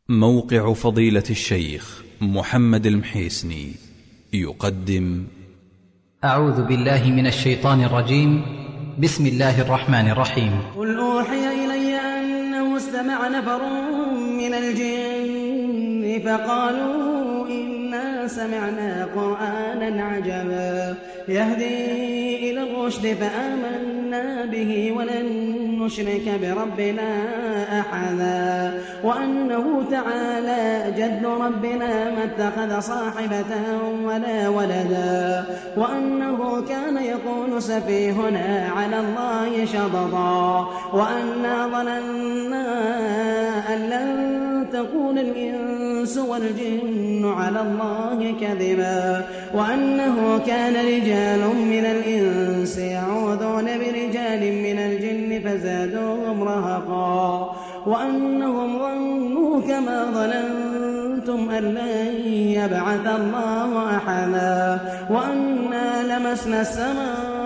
موقع فضيلة الشيخ محمد المحيسني يقدم أعوذ بالله من الشيطان الرجيم. بسم الله الرحمن الرحيم. قل أوحي إلي أنه استمع نفر من الجن فقالوا إنا سمعنا قرآنا عجبا يهدي إلى الرشد فآمنا به ولن نشرك بربنا أحدا وأنه تعالى جد ربنا ما اتخذ صاحبة ولا ولدا وأنه كان يقول سفيهنا على الله شططا وأنا ظننا أن لن تقول الإنس والجن على الله كذبا وأنه كان رجال من الإنس يعوذون برجال من الجن فزادوهم رهقا وأنهم ظنوا كما ظننتم أن لن يبعث الله أحدا وأنا لمسنا السماء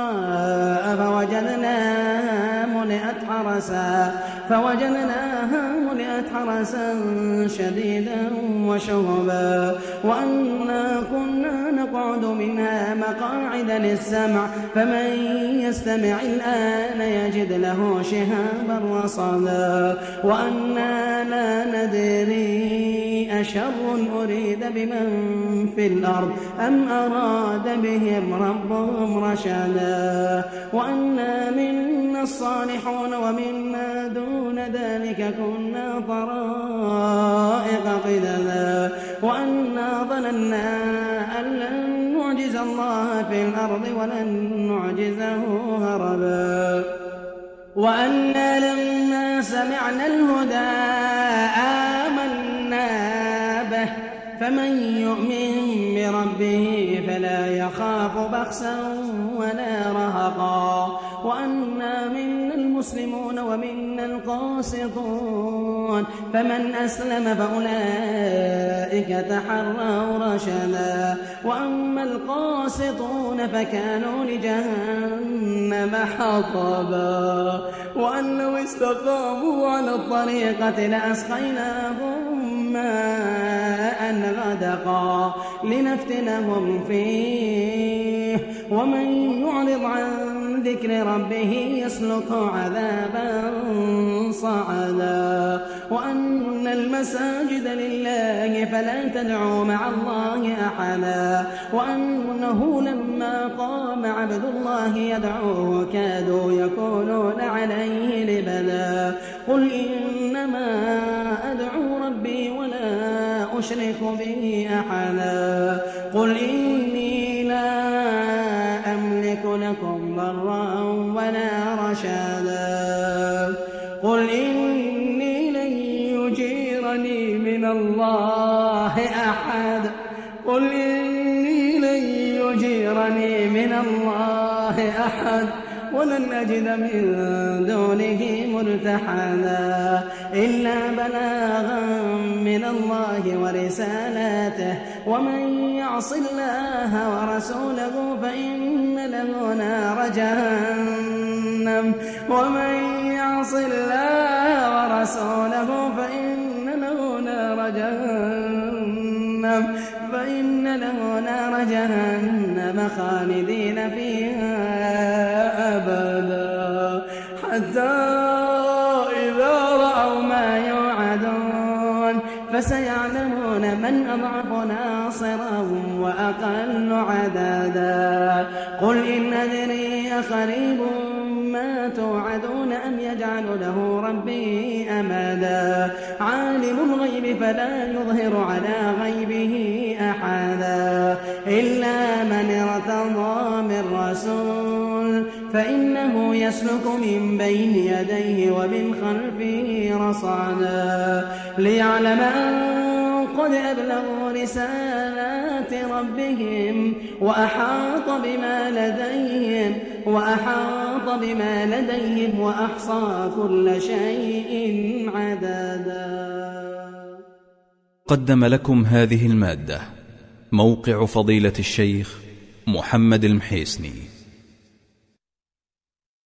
فوجدناها ملئت حرسا شديدا وشهبا وأنا كنا نقعد منها مقاعد للسمع فمن يستمع الآن يجد له شهابا رصدا وأنا لا ندري أشر أريد بمن في الأرض أم أراد بهم ربهم رشدا وأنا منا الصالحون ومنا دون ذلك كنا طرائق قددا وأنا ظننا أن لن نعجز الله في الأرض ولن نعجزه هربا وأنا لما سمعنا الهدى آمنا به فمن يؤمن بربه فلا يخاف بخسا ولا رهقا وأنا منا المسلمون ومنا القاسطون فمن أسلم فأولئك تحروا رشدا وأما القاسطون فكانوا لجهنم حطبا وأن لو استقاموا على الطريقة لأسقيناهم ماء غدقا لنفتنهم فيه ومن يعرض عن ذكر ربه يسلكه عذابا صعدا وأن المساجد لله فلا تدعوا مع الله أحدا وأنه لما قام عبد الله يدعوه كادوا يكونون عليه لبدا قل إنما أدعو ربي ولا أشرك به أحدا قل إني لا أملك لكم ضرا ولا رشدا قل إني لن يجيرني من الله أحد قل إني لن يجيرني من الله أحد ولن أجد من دونه ملتحدا إلا بلاغا من الله ورسالاته ومن يعص الله ورسوله فإن له نار جهنم ومن يعص الله ورسوله فإن له نار جهنم خالدين فيها أبدا حتى إذا رأوا ما يوعدون فسيعلمون من أضعف ناصرا وأقل عددا قل إن أدري أقريب ما توعدون أم يجعل له ربي أمدا عالم الغيب فلا يظهر على غيبه أحدا إلا من ارتضى من رسول فإنه يسلك من بين يديه ومن خلفه رصدا ليعلم أن قد أبلغوا رسالات ربهم وأحاط بما لديهم وأحصى كل شيء عددا. قدم لكم هذه المادة موقع فضيلة الشيخ محمد المحيسني.